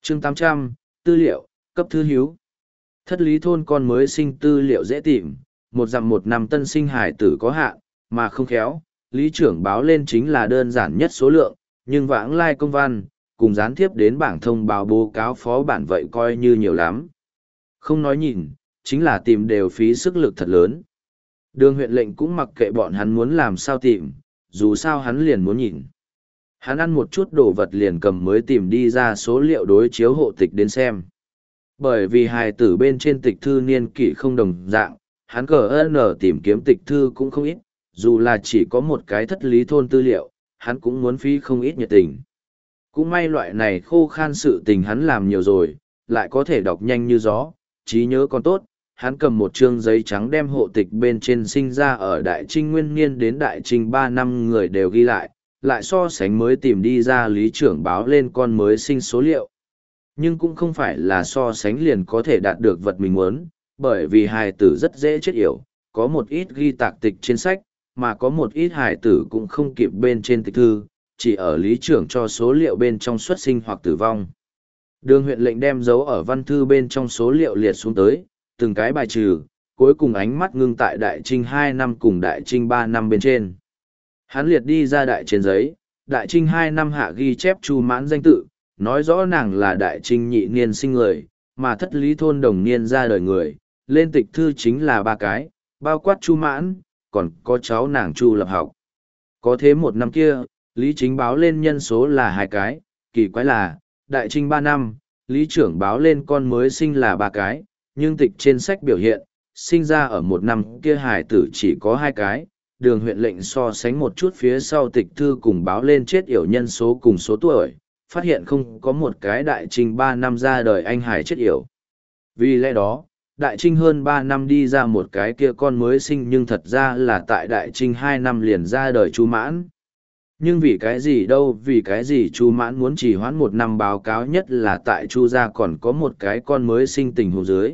chương 800, tư liệu, cấp thư hiếu. Thất lý thôn con mới sinh tư liệu dễ tìm, một dặm một năm tân sinh hải tử có hạn, mà không khéo, lý trưởng báo lên chính là đơn giản nhất số lượng, nhưng vãng lai công văn, cùng gián tiếp đến bảng thông báo báo cáo phó bản vậy coi như nhiều lắm. Không nói nhìn, chính là tìm đều phí sức lực thật lớn. Đường huyện lệnh cũng mặc kệ bọn hắn muốn làm sao tìm, dù sao hắn liền muốn nhìn. Hắn ăn một chút đồ vật liền cầm mới tìm đi ra số liệu đối chiếu hộ tịch đến xem. Bởi vì hài tử bên trên tịch thư niên kỷ không đồng dạng, hắn cờ nở tìm kiếm tịch thư cũng không ít, dù là chỉ có một cái thất lý thôn tư liệu, hắn cũng muốn phí không ít nhiệt tình. Cũng may loại này khô khan sự tình hắn làm nhiều rồi, lại có thể đọc nhanh như gió, trí nhớ còn tốt. Hắn cầm một chương giấy trắng đem hộ tịch bên trên sinh ra ở Đại Trinh nguyên niên đến Đại Trinh 3 năm người đều ghi lại so sánh mới tìm đi ra lý trưởng báo lên con mới sinh số liệu. Nhưng cũng không phải là so sánh liền có thể đạt được vật mình muốn, bởi vì hài tử rất dễ chết yểu, có một ít ghi tạc tịch trên sách, mà có một ít hài tử cũng không kịp bên trên tịch thư, chỉ ở lý trưởng cho số liệu bên trong xuất sinh hoặc tử vong. Đường huyện lệnh đem dấu ở văn thư bên trong số liệu liệt xuống tới, từng cái bài trừ, cuối cùng ánh mắt ngưng tại Đại Trinh 2 năm cùng Đại Trinh 3 năm bên trên. Hắn liệt đi ra đại trên giấy, Đại Trinh 2 năm hạ ghi chép Chu Mãn danh tự, nói rõ nàng là Đại Trinh nhị niên sinh người, mà thất lý thôn đồng niên ra đời người, lên tịch thư chính là 3 cái, bao quát Chu Mãn, còn có cháu nàng Chu Lập Học. Có thế một năm kia, Lý Chính báo lên nhân số là 2 cái, kỳ quái là, Đại Trinh 3 năm, Lý trưởng báo lên con mới sinh là 3 cái, nhưng tịch trên sách biểu hiện, sinh ra ở một năm kia hài tử chỉ có 2 cái. Đường huyện lệnh so sánh một chút phía sau tịch thư cùng báo lên chết yểu nhân số cùng số tuổi, phát hiện không có một cái Đại Trinh 3 năm ra đời anh hải chết yểu. Vì lẽ đó, Đại Trinh hơn 3 năm đi ra một cái kia con mới sinh nhưng thật ra là tại Đại Trinh 2 năm liền ra đời Chu Mãn. Nhưng vì cái gì đâu, vì cái gì Chu Mãn muốn trì hoãn một năm báo cáo, nhất là tại Chu gia còn có một cái con mới sinh tình huống dưới.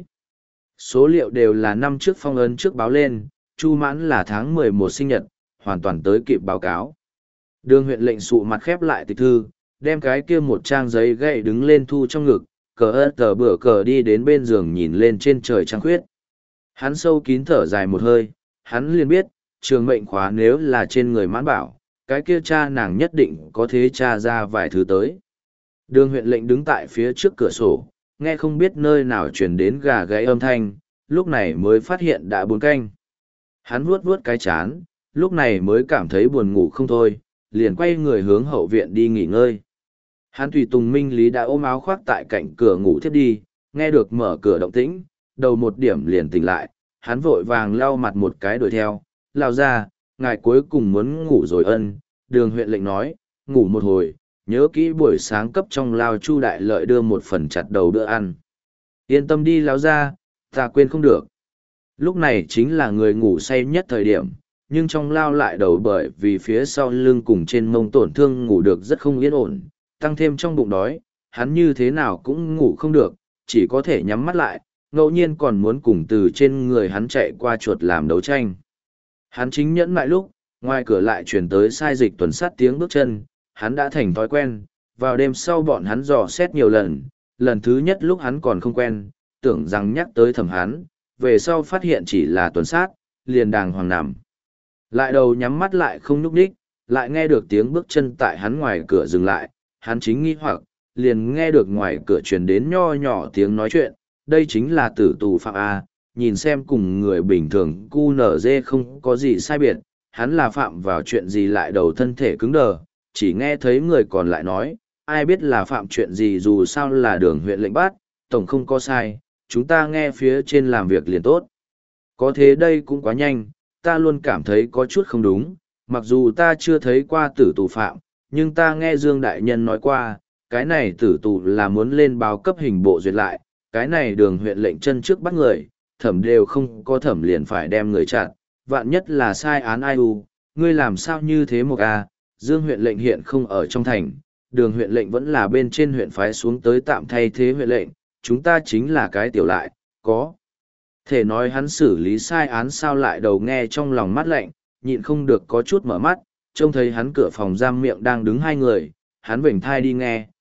Số liệu đều là năm trước phong ấn trước báo lên, Chu Mãn là tháng 11 sinh nhật, hoàn toàn tới kịp báo cáo. Đường huyện lệnh sụ mặt khép lại tịch thư, đem cái kia một trang giấy gậy đứng lên thu trong ngực, tờ bữa cờ đi đến bên giường nhìn lên trên trời trăng khuyết. Hắn sâu kín thở dài một hơi, hắn liền biết, trường mệnh khóa nếu là trên người Mãn Bảo, cái kia cha nàng nhất định có thế tra ra vài thứ tới. Đường huyện lệnh đứng tại phía trước cửa sổ, nghe không biết nơi nào truyền đến gà gáy âm thanh, lúc này mới phát hiện đã 4 canh. Hắn vuốt vuốt cái chán, lúc này mới cảm thấy buồn ngủ không thôi, liền quay người hướng hậu viện đi nghỉ ngơi. Hắn tùy tùng Minh Lý đã ôm áo khoác tại cạnh cửa ngủ thiếp đi, nghe được mở cửa động tĩnh, đầu một điểm liền tỉnh lại, hắn vội vàng lau mặt một cái đuổi theo, lao ra, ngài cuối cùng muốn ngủ rồi ân. Đường huyện lệnh nói, ngủ một hồi, nhớ kỹ buổi sáng cấp trong lao Chu Đại Lợi đưa một phần chặt đầu bữa ăn. Yên tâm đi lão ra, ta quên không được. Lúc này chính là người ngủ say nhất thời điểm, nhưng trong lao lại đầu bởi vì phía sau lưng cùng trên mông tổn thương ngủ được rất không yên ổn, tăng thêm trong bụng đói, hắn như thế nào cũng ngủ không được, chỉ có thể nhắm mắt lại, ngẫu nhiên còn muốn cùng từ trên người hắn chạy qua chuột làm đấu tranh. Hắn chính nhẫn lại lúc, ngoài cửa lại chuyển tới sai dịch tuần sát tiếng bước chân, hắn đã thành thói quen, vào đêm sau bọn hắn dò xét nhiều lần, lần thứ nhất lúc hắn còn không quen, tưởng rằng nhắc tới thẩm hắn, về sau phát hiện chỉ là tuần sát, liền đàng hoàng nằm. Lại đầu nhắm mắt lại không nhúc nhích, lại nghe được tiếng bước chân tại hắn ngoài cửa dừng lại, hắn chính nghi hoặc, liền nghe được ngoài cửa truyền đến nho nhỏ tiếng nói chuyện, đây chính là tử tù phạm A, nhìn xem cùng người bình thường cu nở dê không có gì sai biệt, hắn là phạm vào chuyện gì lại đầu thân thể cứng đờ, chỉ nghe thấy người còn lại nói, ai biết là phạm chuyện gì dù sao là đường huyện lệnh bắt, tổng không có sai, chúng ta nghe phía trên làm việc liền tốt. Có thế đây cũng quá nhanh, ta luôn cảm thấy có chút không đúng, mặc dù ta chưa thấy qua tử tù phạm, nhưng ta nghe Dương Đại Nhân nói qua, cái này tử tù là muốn lên báo cấp hình bộ duyệt lại, cái này đường huyện lệnh chân trước bắt người, thẩm đều không có thẩm liền phải đem người chặn, vạn nhất là sai án ai u, ngươi làm sao như thế một a? Dương huyện lệnh hiện không ở trong thành, đường huyện lệnh vẫn là bên trên huyện phái xuống tới tạm thay thế huyện lệnh, chúng ta chính là cái tiểu lại, có thể nói hắn xử lý sai án sao lại đầu nghe trong lòng mắt lạnh, nhịn không được có chút mở mắt, trông thấy hắn cửa phòng giam miệng đang đứng 2 người, hắn vểnh thai đi nghe,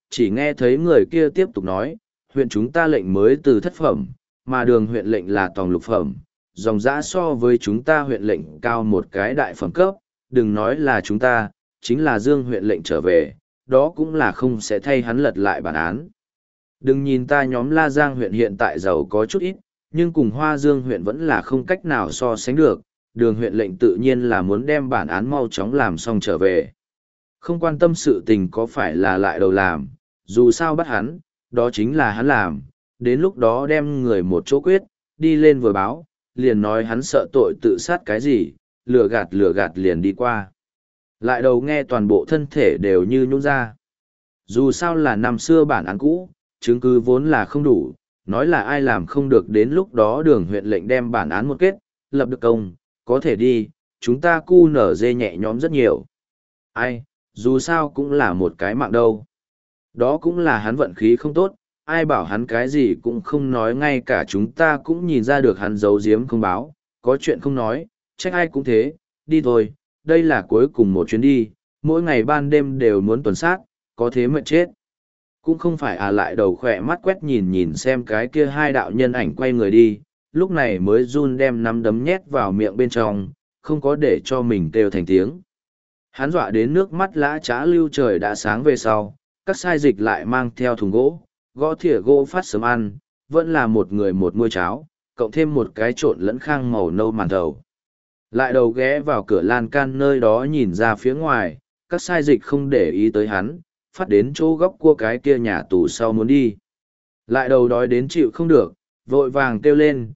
chỉ nghe thấy người kia tiếp tục nói, huyện chúng ta lệnh mới từ thất phẩm, mà đường huyện lệnh là tòng lục phẩm, dòng dã so với chúng ta huyện lệnh cao một cái đại phẩm cấp, đừng nói là chúng ta, chính là Dương huyện lệnh trở về, đó cũng là không sẽ thay hắn lật lại bản án. Đừng nhìn ta nhóm La Giang huyện hiện tại giàu có chút ít, nhưng cùng Hoa Dương huyện vẫn là không cách nào so sánh được, đường huyện lệnh tự nhiên là muốn đem bản án mau chóng làm xong trở về. Không quan tâm sự tình có phải là lại đầu làm, dù sao bắt hắn, đó chính là hắn làm, đến lúc đó đem người một chỗ quyết, đi lên vừa báo, liền nói hắn sợ tội tự sát cái gì, lừa gạt liền đi qua. Lại đầu nghe toàn bộ thân thể đều như nhũn ra. Dù sao là năm xưa bản án cũ, chứng cứ vốn là không đủ, nói là ai làm không được đến lúc đó đường huyện lệnh đem bản án một kết, lập được công, có thể đi, chúng ta cu nở dê nhẹ nhõm rất nhiều. Ai, dù sao cũng là một cái mạng đâu. Đó cũng là hắn vận khí không tốt, ai bảo hắn cái gì cũng không nói, ngay cả chúng ta cũng nhìn ra được hắn giấu giếm không báo, có chuyện không nói, trách ai cũng thế, đi thôi, đây là cuối cùng một chuyến đi, mỗi ngày ban đêm đều muốn tuần sát, có thế mệt chết. Cũng không phải lại đầu khỏe mắt quét nhìn nhìn xem cái kia hai đạo nhân ảnh quay người đi, lúc này mới run đem nắm đấm nhét vào miệng bên trong, không có để cho mình kêu thành tiếng. Hắn dọa đến nước mắt lã trá lưu trời đã sáng về sau, các sai dịch lại mang theo thùng gỗ, gõ thìa gỗ phát sớm ăn, vẫn là một người một muôi cháo, cộng thêm một cái trộn lẫn khang màu nâu màn thầu. Lại đầu ghé vào cửa lan can nơi đó nhìn ra phía ngoài, các sai dịch không để ý tới hắn, phát đến chỗ góc cua cái kia nhà tù sau muốn đi. Lại đầu đói đến chịu không được, vội vàng kêu lên,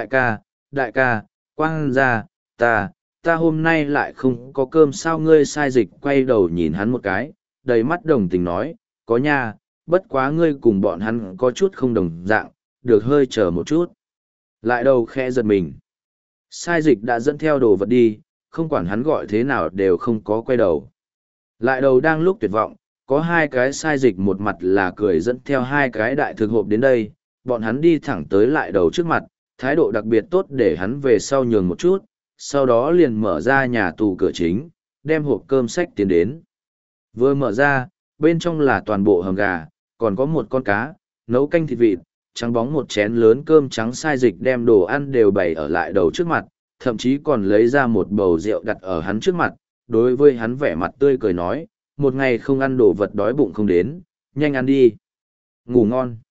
đại ca, quang ra, ta hôm nay lại không có cơm sao. Ngươi sai dịch quay đầu nhìn hắn một cái, đầy mắt đồng tình nói, có nha, bất quá ngươi cùng bọn hắn có chút không đồng dạng, được hơi chờ một chút. Lại đầu khẽ giật mình. Sai dịch đã dẫn theo đồ vật đi, không quản hắn gọi thế nào đều không có quay đầu. Lại đầu đang lúc tuyệt vọng, có hai cái sai dịch một mặt là cười dẫn theo hai cái đại thực hộp đến đây, bọn hắn đi thẳng tới lại đầu trước mặt, thái độ đặc biệt tốt để hắn về sau nhường một chút, sau đó liền mở ra nhà tù cửa chính, đem hộp cơm sách tiến đến. Vừa mở ra, bên trong là toàn bộ hầm gà, còn có một con cá, nấu canh thịt vịt, trắng bóng một chén lớn cơm trắng. Sai dịch đem đồ ăn đều bày ở lại đầu trước mặt, thậm chí còn lấy ra một bầu rượu đặt ở hắn trước mặt, đối với hắn vẻ mặt tươi cười nói, một ngày không ăn đồ vật đói bụng không đến, nhanh ăn đi. Ngủ ngon.